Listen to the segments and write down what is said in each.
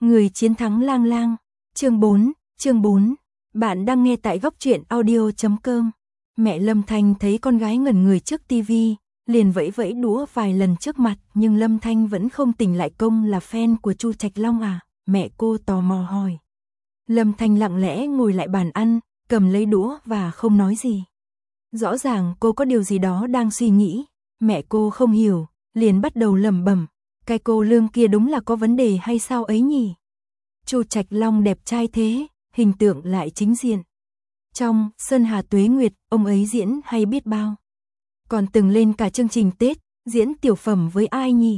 Người chiến thắng lang lang. Chương 4. Bạn đang nghe tại góc truyện audio.com. Mẹ Lâm Thanh thấy con gái ngẩn người trước tivi, liền vẫy vẫy đũa vài lần trước mặt, nhưng Lâm Thanh vẫn không tỉnh lại. Công là fan của Chu Trạch Long à? Mẹ cô tò mò hỏi. Lâm Thanh lặng lẽ ngồi lại bàn ăn, cầm lấy đũa và không nói gì. Rõ ràng cô có điều gì đó đang suy nghĩ. Mẹ cô không hiểu, liền bắt đầu lẩm bẩm, cái cô Lương kia đúng là có vấn đề hay sao ấy nhỉ? Chu Trạch Long đẹp trai thế, hình tượng lại chính diện. Trong Sơn Hà Tuế Nguyệt, ông ấy diễn hay biết bao. Còn từng lên cả chương trình Tết, diễn tiểu phẩm với ai nhỉ?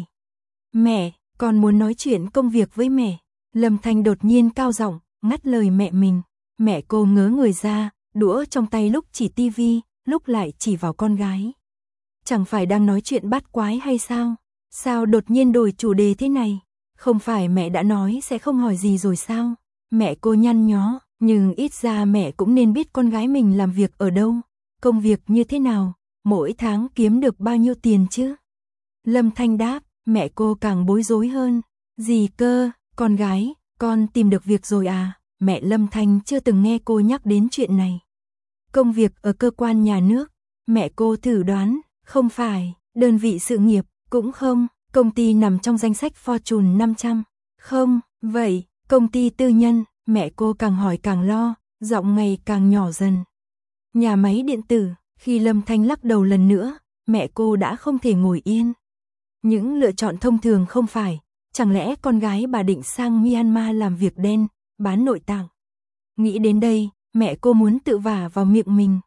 Mẹ, con muốn nói chuyện công việc với mẹ. Lâm Thanh đột nhiên cao giọng, ngắt lời mẹ mình. Mẹ cô ngớ người ra, đũa trong tay lúc chỉ tivi, lúc lại chỉ vào con gái. Chẳng phải đang nói chuyện bát quái hay sao? Sao đột nhiên đổi chủ đề thế này? Không phải mẹ đã nói sẽ không hỏi gì rồi sao? Mẹ cô nhăn nhó, nhưng ít ra mẹ cũng nên biết con gái mình làm việc ở đâu, công việc như thế nào, mỗi tháng kiếm được bao nhiêu tiền chứ? Lâm Thanh đáp, mẹ cô càng bối rối hơn. Gì cơ, con gái, con tìm được việc rồi à? Mẹ Lâm Thanh chưa từng nghe cô nhắc đến chuyện này. Công việc ở cơ quan nhà nước, mẹ cô thử đoán, không phải, đơn vị sự nghiệp, cũng không, công ty nằm trong danh sách Fortune 500, không, vậy, công ty tư nhân, mẹ cô càng hỏi càng lo, giọng ngày càng nhỏ dần. Nhà máy điện tử, khi Lâm Thanh lắc đầu lần nữa, mẹ cô đã không thể ngồi yên. Những lựa chọn thông thường không phải, chẳng lẽ con gái bà định sang Myanmar làm việc đen, bán nội tạng? Nghĩ đến đây, mẹ cô muốn tự vả vào miệng mình.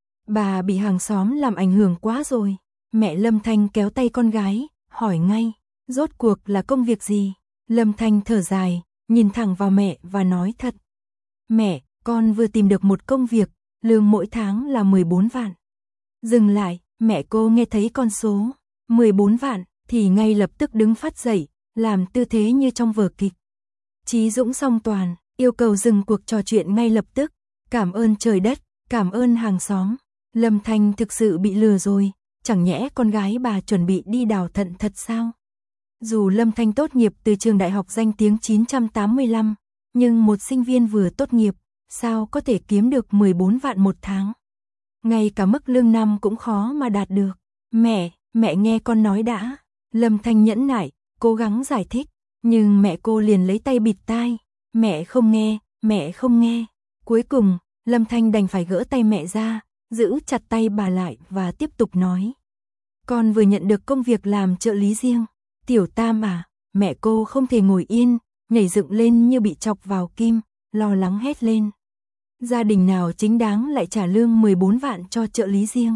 Bà bị hàng xóm làm ảnh hưởng quá rồi. Mẹ Lâm Thanh kéo tay con gái, hỏi ngay, rốt cuộc là công việc gì? Lâm Thanh thở dài, nhìn thẳng vào mẹ và nói thật. Mẹ, con vừa tìm được một công việc, lương mỗi tháng là 14 vạn. Dừng lại, mẹ cô nghe thấy con số 14 vạn thì ngay lập tức đứng phát dậy, làm tư thế như trong vở kịch. Chí Dũng song toàn, yêu cầu dừng cuộc trò chuyện ngay lập tức. Cảm ơn trời đất, cảm ơn hàng xóm. Lâm Thanh thực sự bị lừa rồi, chẳng nhẽ con gái bà chuẩn bị đi đào thận thật sao? Dù Lâm Thanh tốt nghiệp từ trường đại học danh tiếng 985, nhưng một sinh viên vừa tốt nghiệp, sao có thể kiếm được 14 vạn một tháng? Ngay cả mức lương năm cũng khó mà đạt được. Mẹ nghe con nói đã. Lâm Thanh nhẫn nại, cố gắng giải thích, nhưng mẹ cô liền lấy tay bịt tai. Mẹ không nghe. Cuối cùng, Lâm Thanh đành phải gỡ tay mẹ ra, giữ chặt tay bà lại và tiếp tục nói. Con vừa nhận được công việc làm trợ lý riêng. Tiểu Tam à, mẹ cô không thể ngồi yên, nhảy dựng lên như bị chọc vào kim, lo lắng hét lên. Gia đình nào chính đáng lại trả lương 14 vạn cho trợ lý riêng?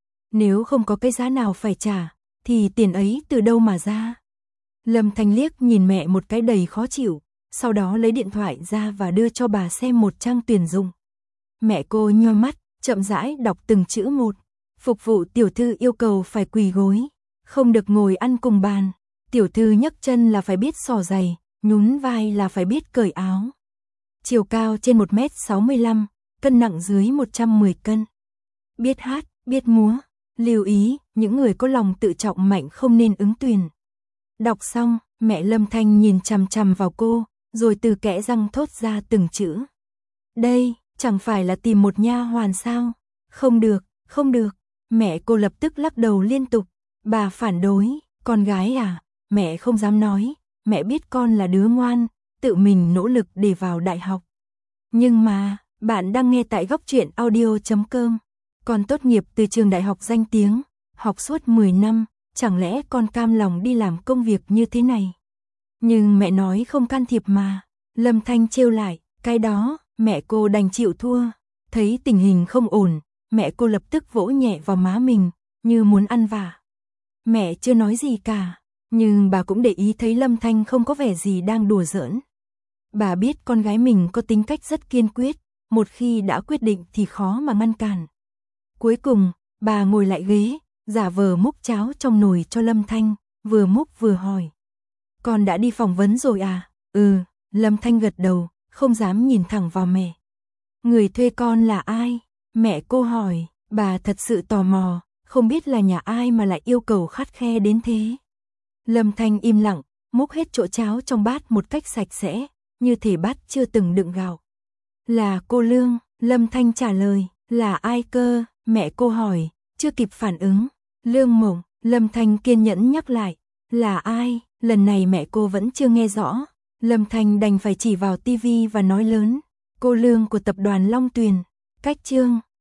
Nếu không có cái giá nào phải trả, thì tiền ấy từ đâu mà ra? Lâm Thanh liếc nhìn mẹ một cái đầy khó chịu, sau đó lấy điện thoại ra và đưa cho bà xem một trang tuyển dụng. Mẹ cô nheo mắt, chậm rãi đọc từng chữ một. Phục vụ tiểu thư yêu cầu phải quỳ gối, không được ngồi ăn cùng bàn. Tiểu thư nhấc chân là phải biết xỏ giày, nhún vai là phải biết cởi áo. Chiều cao trên 1m65, cân nặng dưới 110 cân. Biết hát, biết múa. Lưu ý, những người có lòng tự trọng mạnh không nên ứng tuyển. Đọc xong, mẹ Lâm Thanh nhìn chằm chằm vào cô, rồi từ kẽ răng thốt ra từng chữ. Đây, chẳng phải là tìm một nha hoàn sao? Không được. Mẹ cô lập tức lắc đầu liên tục. Bà phản đối, con gái à, mẹ không dám nói, mẹ biết con là đứa ngoan, tự mình nỗ lực để vào đại học. Nhưng mà, bạn đang nghe tại góc truyện audio.com. Con tốt nghiệp từ trường đại học danh tiếng, học suốt 10 năm, chẳng lẽ con cam lòng đi làm công việc như thế này? Nhưng mẹ nói không can thiệp mà. Lâm Thanh trêu lại, cái đó, mẹ cô đành chịu thua. Thấy tình hình không ổn, mẹ cô lập tức vỗ nhẹ vào má mình, như muốn ăn vạ. Mẹ chưa nói gì cả, nhưng bà cũng để ý thấy Lâm Thanh không có vẻ gì đang đùa giỡn. Bà biết con gái mình có tính cách rất kiên quyết, một khi đã quyết định thì khó mà ngăn cản. Cuối cùng, bà ngồi lại ghế, giả vờ múc cháo trong nồi cho Lâm Thanh, vừa múc vừa hỏi. Con đã đi phỏng vấn rồi à? Ừ, Lâm Thanh gật đầu, không dám nhìn thẳng vào mẹ. Người thuê con là ai? Mẹ cô hỏi, bà thật sự tò mò, không biết là nhà ai mà lại yêu cầu khắt khe đến thế. Lâm Thanh im lặng, múc hết chỗ cháo trong bát một cách sạch sẽ, như thể bát chưa từng đựng gạo. Là cô Lương, Lâm Thanh trả lời, là ai cơ, mẹ cô hỏi, chưa kịp phản ứng. Lương Mộng, Lâm Thanh kiên nhẫn nhắc lại, là ai, lần này mẹ cô vẫn chưa nghe rõ. Lâm Thanh đành phải chỉ vào tivi và nói lớn, cô Lương của tập đoàn Long Tuyền, cách chương.